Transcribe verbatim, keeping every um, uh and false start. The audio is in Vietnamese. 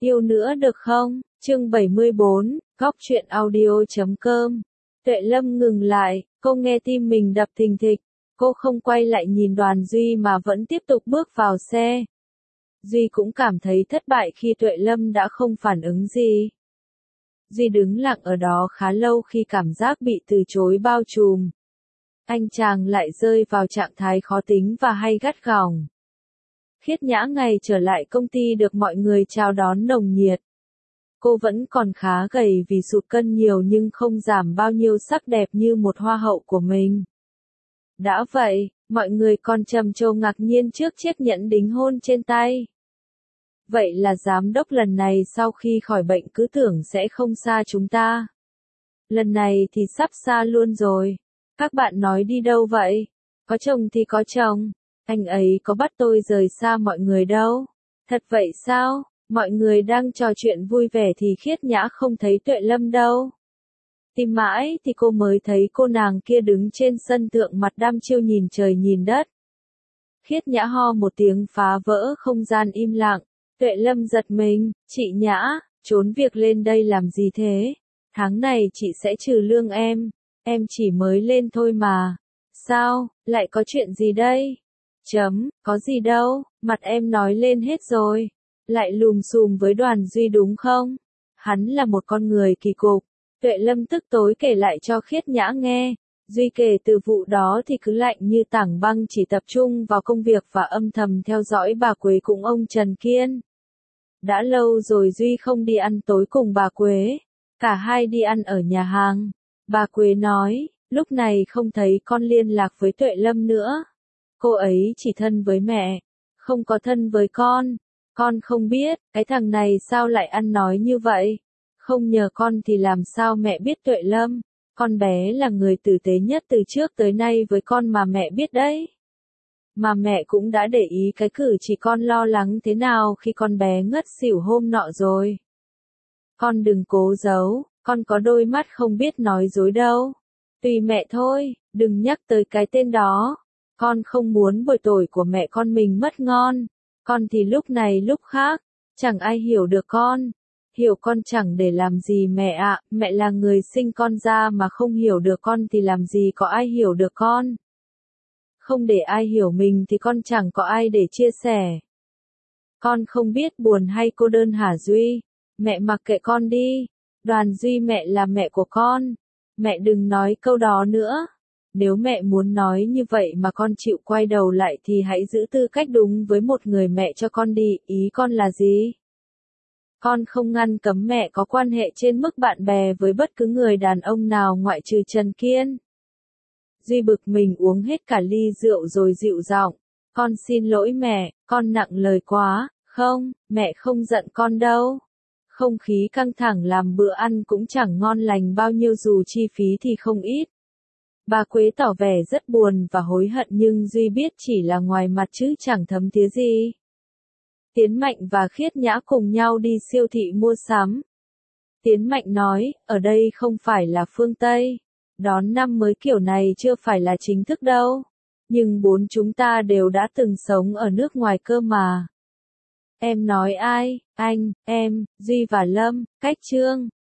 Yêu nữa được không? Chương bảy mươi bốn, góc truyện audio chấm com. Tuệ Lâm ngừng lại, cô nghe tim mình đập thình thịch. Cô không quay lại nhìn Đoàn Duy mà vẫn tiếp tục bước vào xe. Duy cũng cảm thấy thất bại khi Tuệ Lâm đã không phản ứng gì. Duy đứng lặng ở đó khá lâu khi cảm giác bị từ chối bao trùm. Anh chàng lại rơi vào trạng thái khó tính và hay gắt gỏng. Khiết Nhã ngày trở lại công ty được mọi người chào đón nồng nhiệt. Cô vẫn còn khá gầy vì sụt cân nhiều nhưng không giảm bao nhiêu sắc đẹp như một hoa hậu của mình. Đã vậy, mọi người còn trầm trồ ngạc nhiên trước chiếc nhẫn đính hôn trên tay. Vậy là giám đốc lần này sau khi khỏi bệnh cứ tưởng sẽ không xa chúng ta. Lần này thì sắp xa luôn rồi. Các bạn nói đi đâu vậy? Có chồng thì có chồng. Anh ấy có bắt tôi rời xa mọi người đâu. Thật vậy sao? Mọi người đang trò chuyện vui vẻ thì Khiết Nhã không thấy Tuệ Lâm đâu. Tìm mãi thì cô mới thấy cô nàng kia đứng trên sân thượng mặt đăm chiêu nhìn trời nhìn đất. Khiết Nhã ho một tiếng phá vỡ không gian im lặng. Tuệ Lâm giật mình, chị Nhã, trốn việc lên đây làm gì thế? Tháng này chị sẽ trừ lương em, em chỉ mới lên thôi mà. Sao, lại có chuyện gì đây? Chấm, có gì đâu, mặt em nói lên hết rồi. Lại lùm xùm với Đoàn Duy đúng không? Hắn là một con người kỳ cục. Tuệ Lâm tức tối kể lại cho Khiết Nhã nghe. Duy kể từ vụ đó thì cứ lạnh như tảng băng, chỉ tập trung vào công việc và âm thầm theo dõi bà Quế cùng ông Trần Kiên. Đã lâu rồi Duy không đi ăn tối cùng bà Quế. Cả hai đi ăn ở nhà hàng. Bà Quế nói, lúc này không thấy con liên lạc với Tuệ Lâm nữa. Cô ấy chỉ thân với mẹ, không có thân với con. Con không biết, cái thằng này sao lại ăn nói như vậy. Không nhờ con thì làm sao mẹ biết Tuệ Lâm. Con bé là người tử tế nhất từ trước tới nay với con mà mẹ biết đấy. Mà mẹ cũng đã để ý cái cử chỉ con lo lắng thế nào khi con bé ngất xỉu hôm nọ rồi. Con đừng cố giấu, con có đôi mắt không biết nói dối đâu. Tùy mẹ thôi, đừng nhắc tới cái tên đó. Con không muốn buổi tối của mẹ con mình mất ngon. Con thì lúc này lúc khác, chẳng ai hiểu được con. Hiểu con chẳng để làm gì mẹ ạ, mẹ là người sinh con ra mà không hiểu được con thì làm gì có ai hiểu được con. Không để ai hiểu mình thì con chẳng có ai để chia sẻ. Con không biết buồn hay cô đơn hả Duy? Mẹ mặc kệ con đi. Đoàn Duy mẹ là mẹ của con. Mẹ đừng nói câu đó nữa. Nếu mẹ muốn nói như vậy mà con chịu quay đầu lại thì hãy giữ tư cách đúng với một người mẹ cho con đi, ý con là gì? Con không ngăn cấm mẹ có quan hệ trên mức bạn bè với bất cứ người đàn ông nào ngoại trừ Trần Kiên. Duy bực mình uống hết cả ly rượu rồi dịu giọng. Con xin lỗi mẹ, con nặng lời quá, không, mẹ không giận con đâu. Không khí căng thẳng làm bữa ăn cũng chẳng ngon lành bao nhiêu dù chi phí thì không ít. Bà Quế tỏ vẻ rất buồn và hối hận nhưng Duy biết chỉ là ngoài mặt chứ chẳng thấm thía gì. Tiến Mạnh và Khiết Nhã cùng nhau đi siêu thị mua sắm. Tiến Mạnh nói, ở đây không phải là phương Tây. Đón năm mới kiểu này chưa phải là chính thức đâu. Nhưng bốn chúng ta đều đã từng sống ở nước ngoài cơ mà. Em nói ai? Anh, em, Duy và Lâm, Cách Trương.